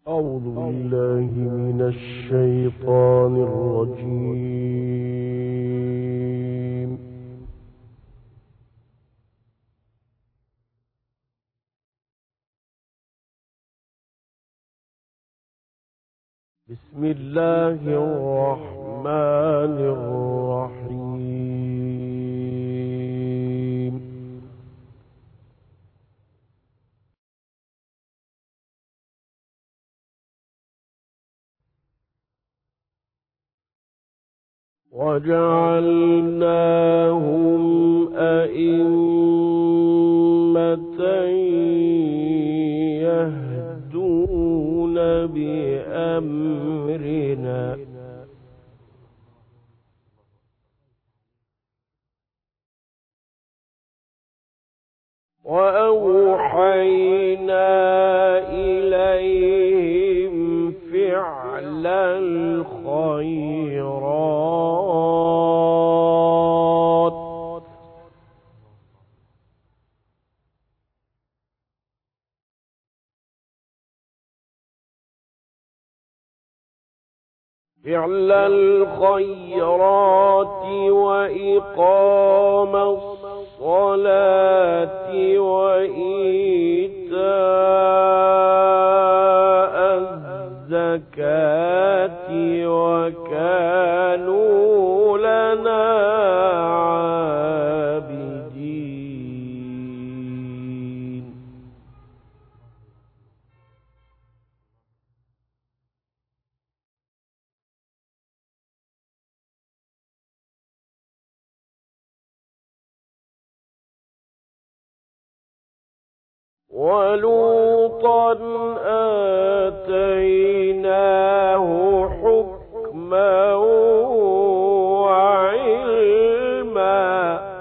أعوذ بالله من الشيطان الرجيم. بسم الله الرحمن الرحيم. وجعلناهم أئمة يهدون بأمرنا وأوحينا إليهم فعل الخيرات وإقام الصلاة وإيتاء الزكاة وكانوا لنا عابدين. ولوطا آتيناه حكما وعلما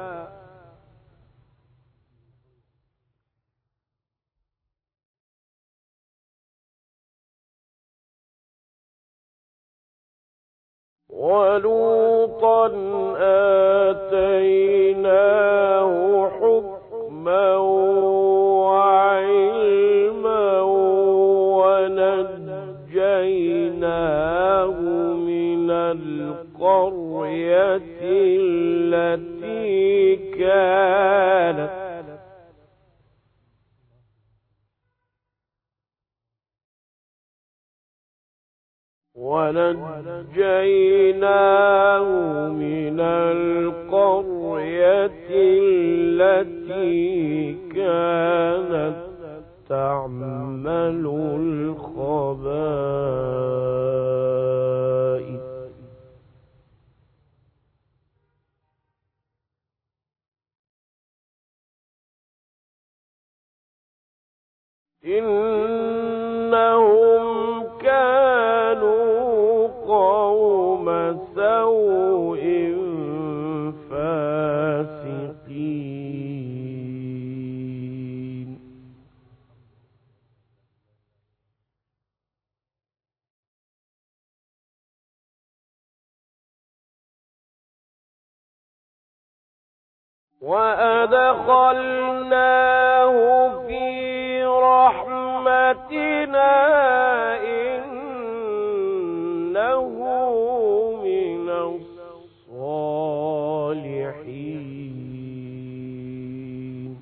ونجيناه من القرية التي كانت تعمل الخبائث إنهم كانوا قوم سوء فاسقين. وأدخلناه في رحمتنا إنه من الصالحين.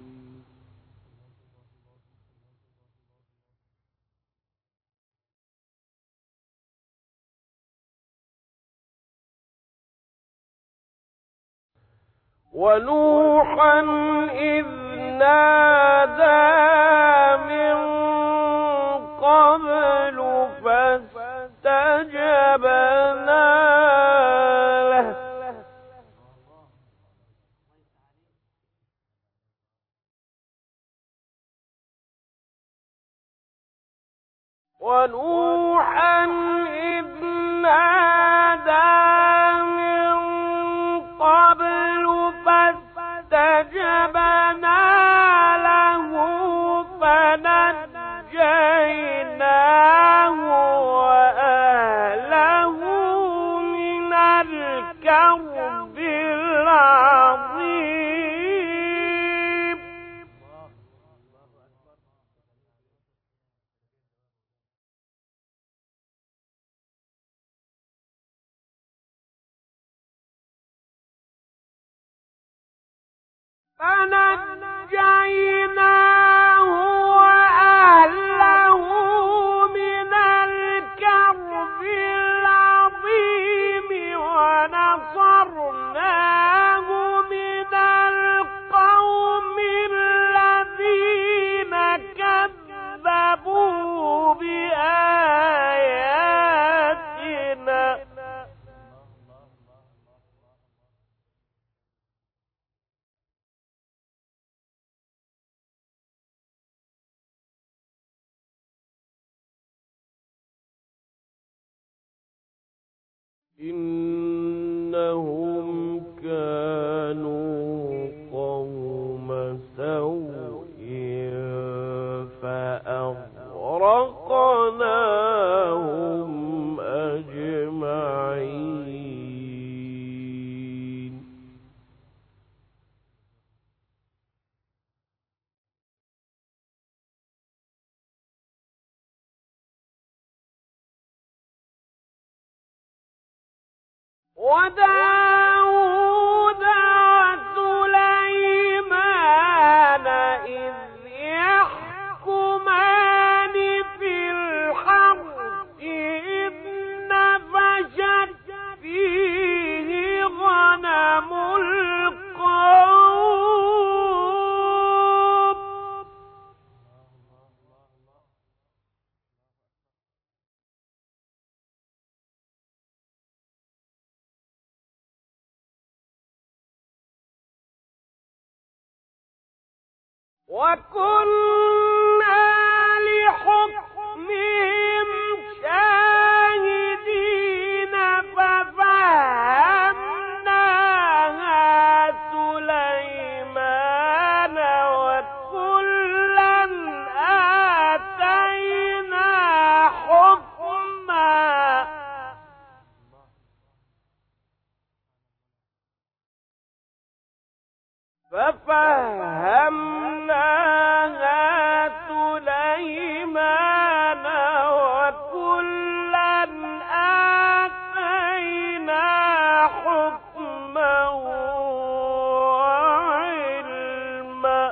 ونوحا إذ نادى من قبل فاستجبنا له فنجيناه وأهله من الكرب العظيم. فنجيناه وأهله من الكرب العظيم ونصرناه من القوم الذين كذبوا بآياتنا إنهم كانوا قوم سوء فأغرقناهم أجمعين وداود وسليمان إذ يحكمان في الحرث إذ نفشت فيه غنم القوم وكنا لحكمهم شاهدين ففهمناها سليمان وكلا آتينا حكما سليمان وكلا آتينا حكما وعلما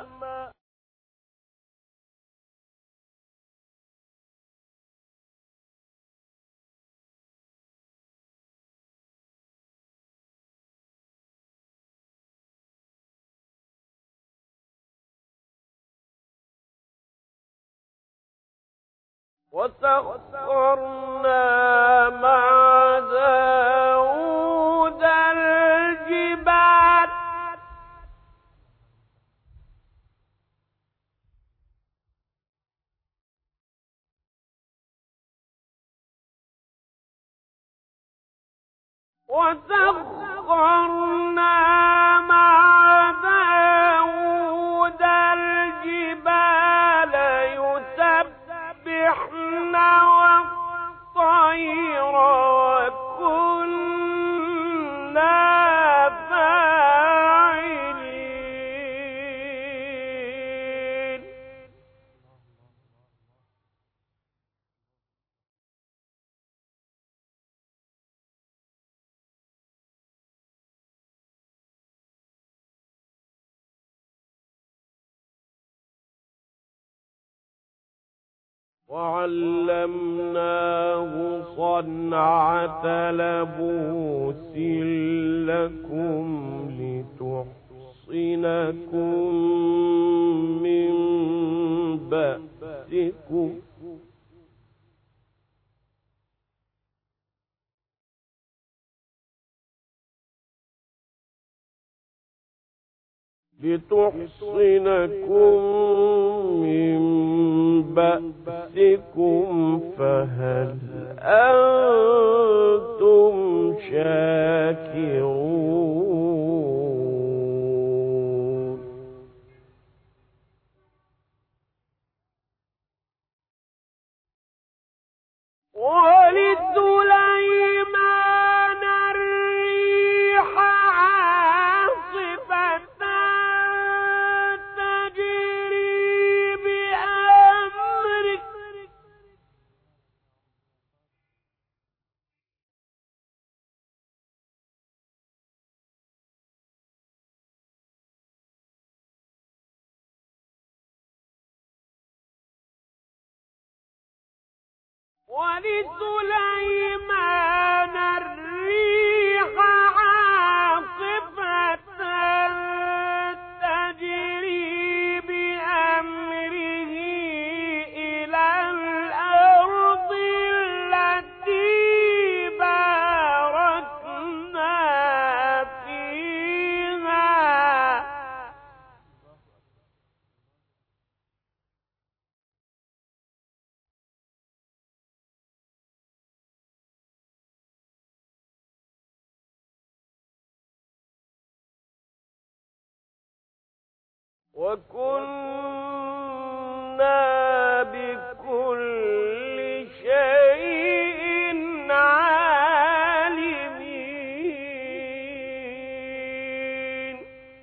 وسخرنا مع داود الجبال يسبحن والطير وكنا فاعلين وعلمناه صنعة لبوس لكم لتحصنكم من بأسكم فهل أنتم شاكرون ولسليمان الريح عاصفة تجري بأمره ولسليمان الريح عاصفة تجري بأمره إلى الأرض التي باركنا فيها وكنا بكل شيء عالمين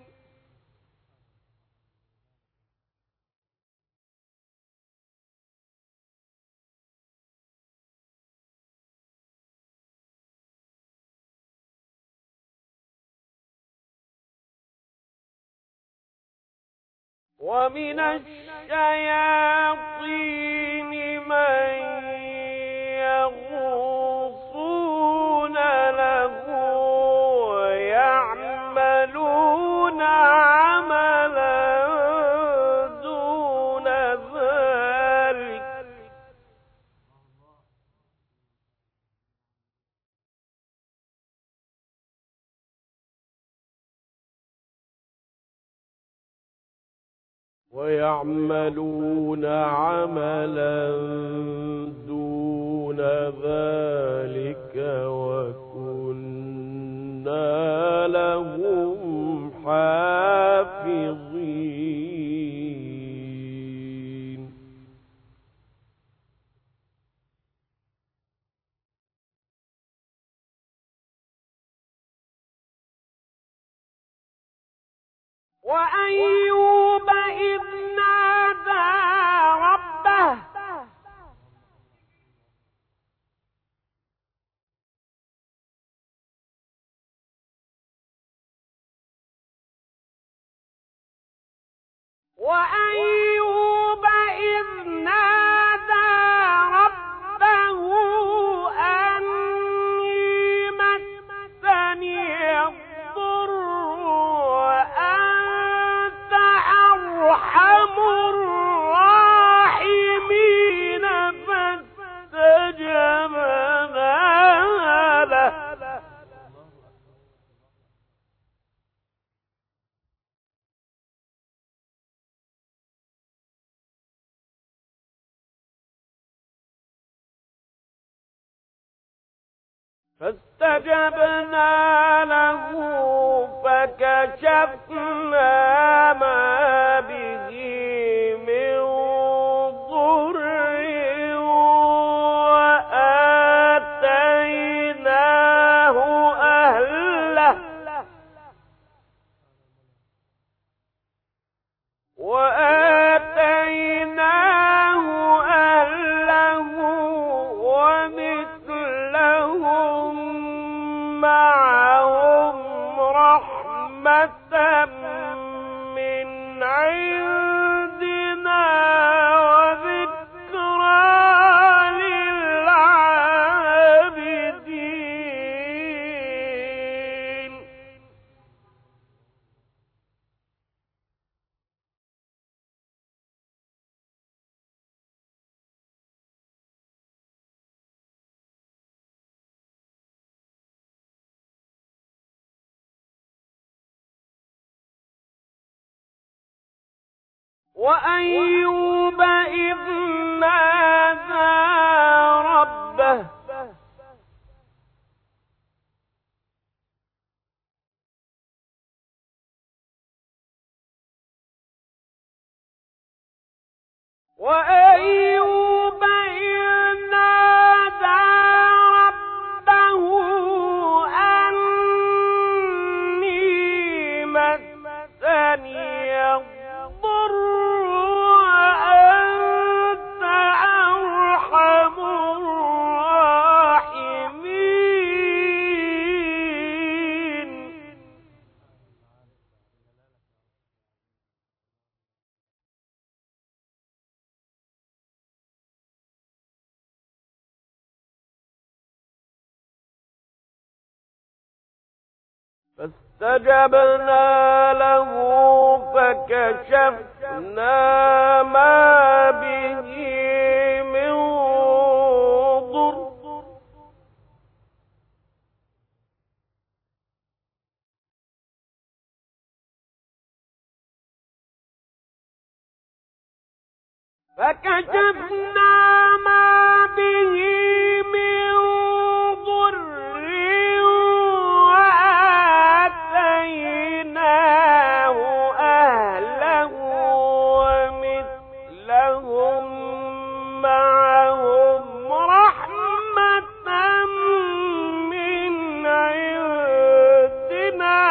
ومن الشياطين من يغوصون له ويعملون عملا دون ذلك وكنا لهم حافظين وأيوب إذ نادى ربه أني مسني الضر وأنت أرحم الراحمين فاستجبنا له فكشفنا ما به من ضر وآتيناه أهله ومثلهم معهم رحمة من عندنا وذكرى للعابدين وأيوب إذ نادى ربه أني مسني الضر وأنت أرحم الراحمين فاستجبنا له فكشفنا ما به من ضر وآتيناه أهله ومثلهم معهم رحمة من عندنا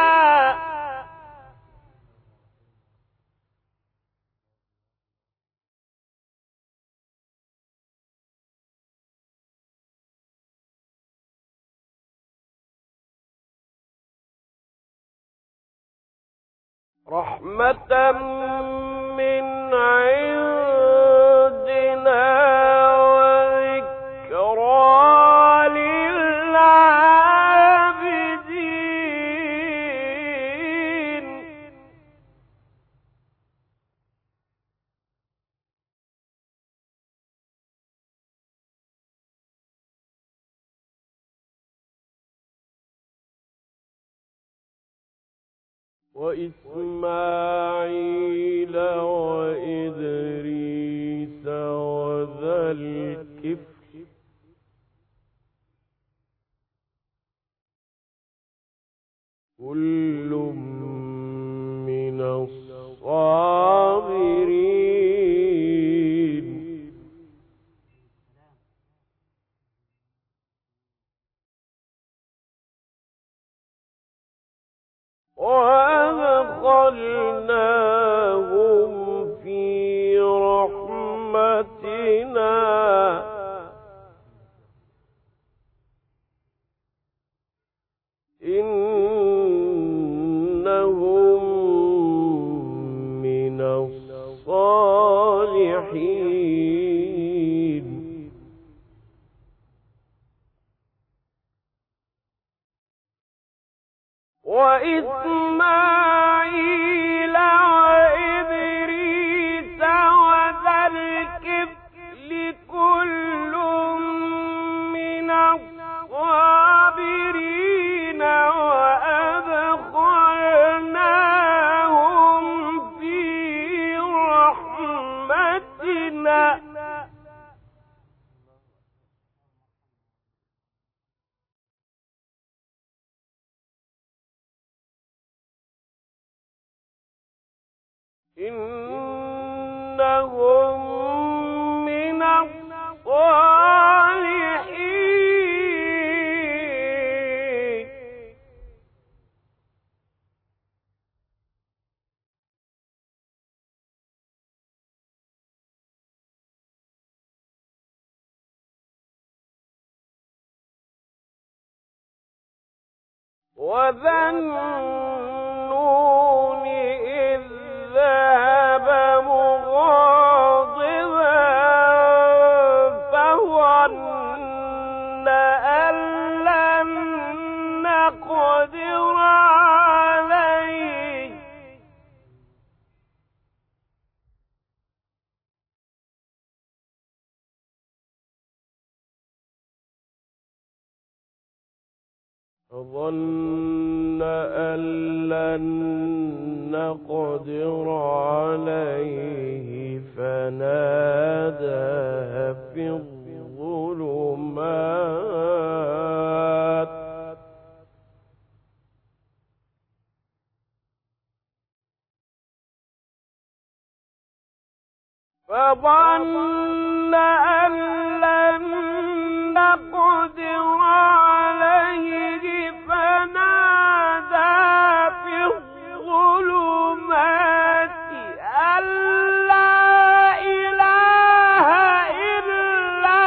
رحمة من عندنا وذكرى للعابدين وإسماعيل وإدريس وذا الكفل كل من الصابرين وأدخلناهم في رحمتنا إنهم من الصالحين وإسماعيل وإدريس وذا الكفل كل من الصابرين وأدخلناهم في رحمتنا إنهم من الصالحين وذا النون إذ ذهب مغاضبا فظن أن لن نقدر عليه فظن أن لن نقدر عليه فنادى في الظلمات فظن أن لن نقدر عليه فنادى في الظلمات أن لا إله إلا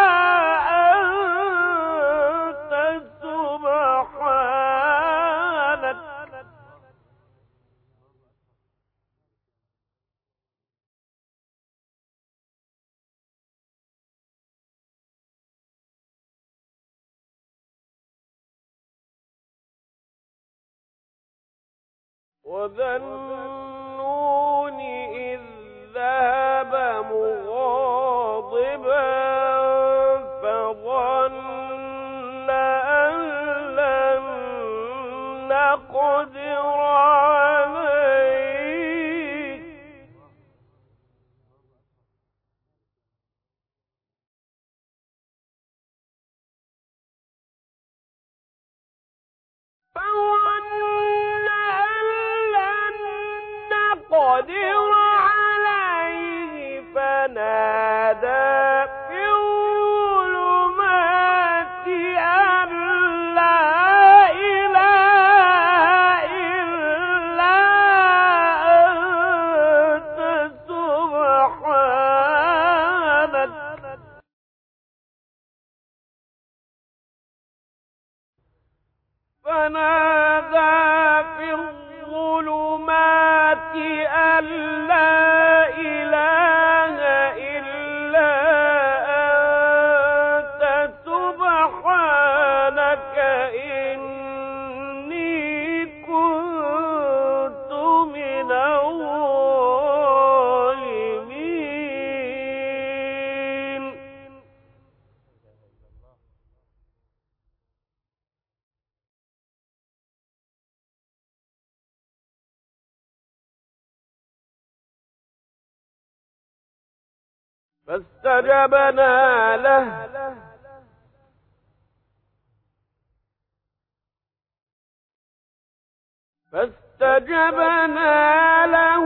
أنت سبحانك وذا النون إذ ذهب مغاضبا فظن أن لن نقدر عليه فنادى في الظلمات أن لا إله إلا أنت سبحانك فنادى في الظلمات أن لا إله إلا أنت سبحانك إني كنت من الظالمين فاستجبنا له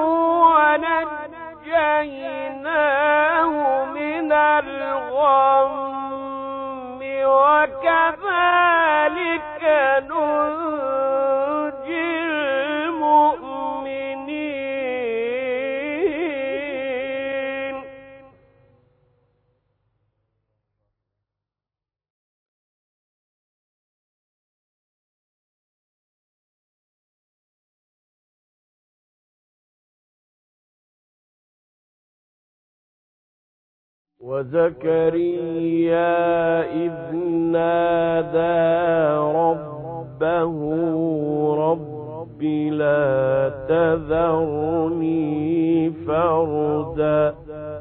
ونجيناه من الغم وكذلك ننجي المؤمنين وزكريا إذ نادى ربه رب لا تذرني فردا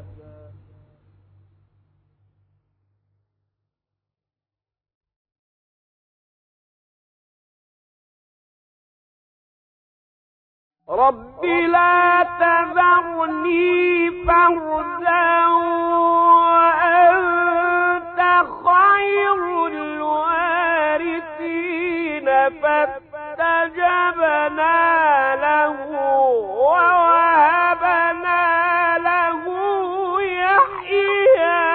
رب لا تذرني فردا وأنت خير الوارثين فاستجبنا له ووهبنا له يحيى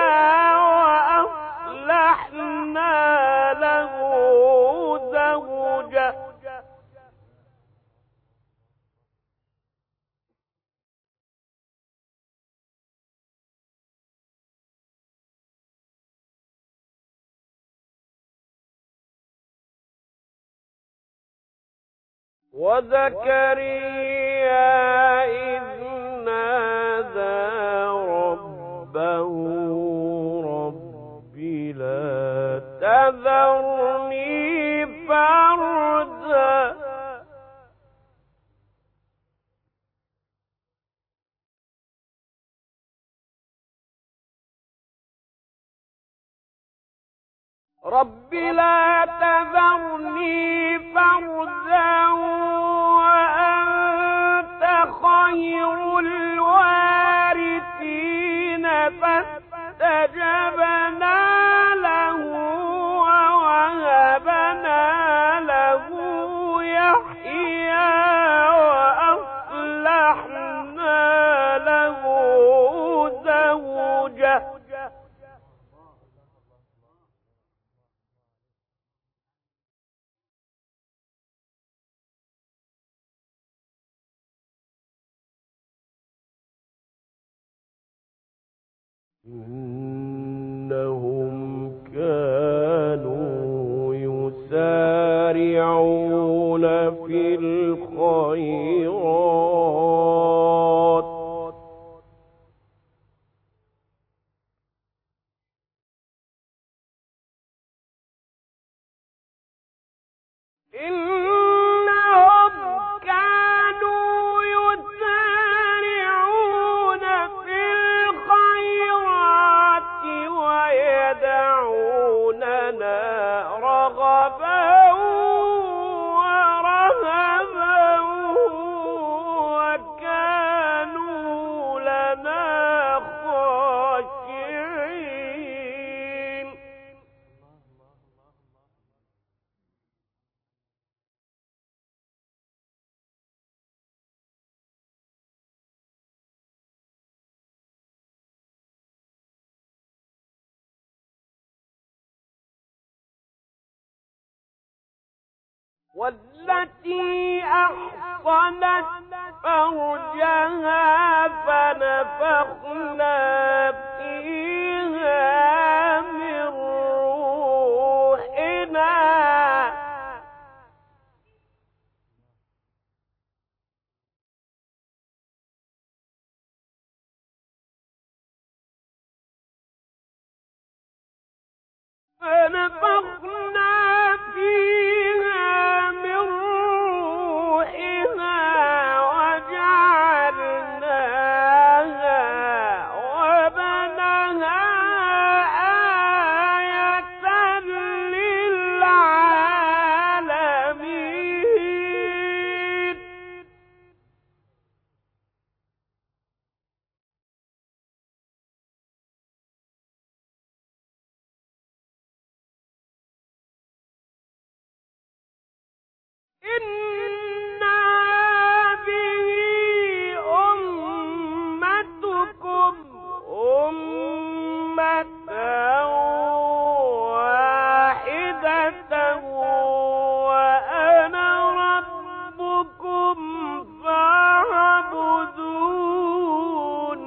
وأصلحنا له زوجه وزكريا إذ نادى ربه رب لا تذرني فردا رب لا تذرني فردا وأنت خير الوارثين فاستجبنا له ووهبنا له يحيى وأصلحنا له زوجه إنهم كانوا يسارعون في الخيرات إنهم كانوا يدعوننا رغبا ورهبا وكانوا لنا خاشعين. والتي أحصنت فرجها فنفخنا فيها من روحنا إن هذه أمتكم أمة واحدة وأنا ربكم فاعبدون.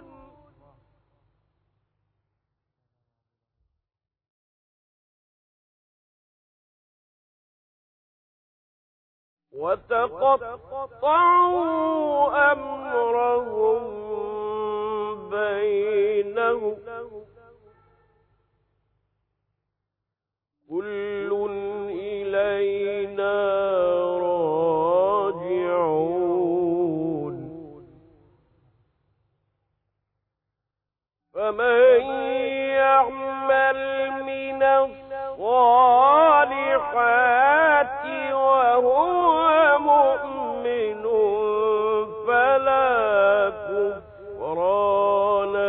وتقطعوا أمرهم بينهم كل إلينا راجعون. فمن يعمل من الصالحات وهو مؤمن فلا كفران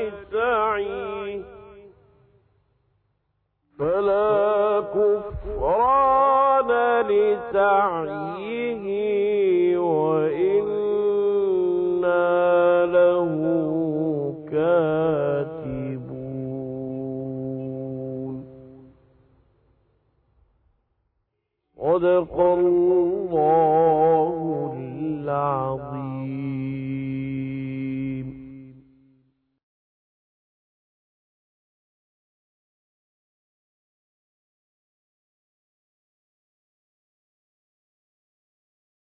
لسعيه وإنا له كاتبون. صدق الله العظيم.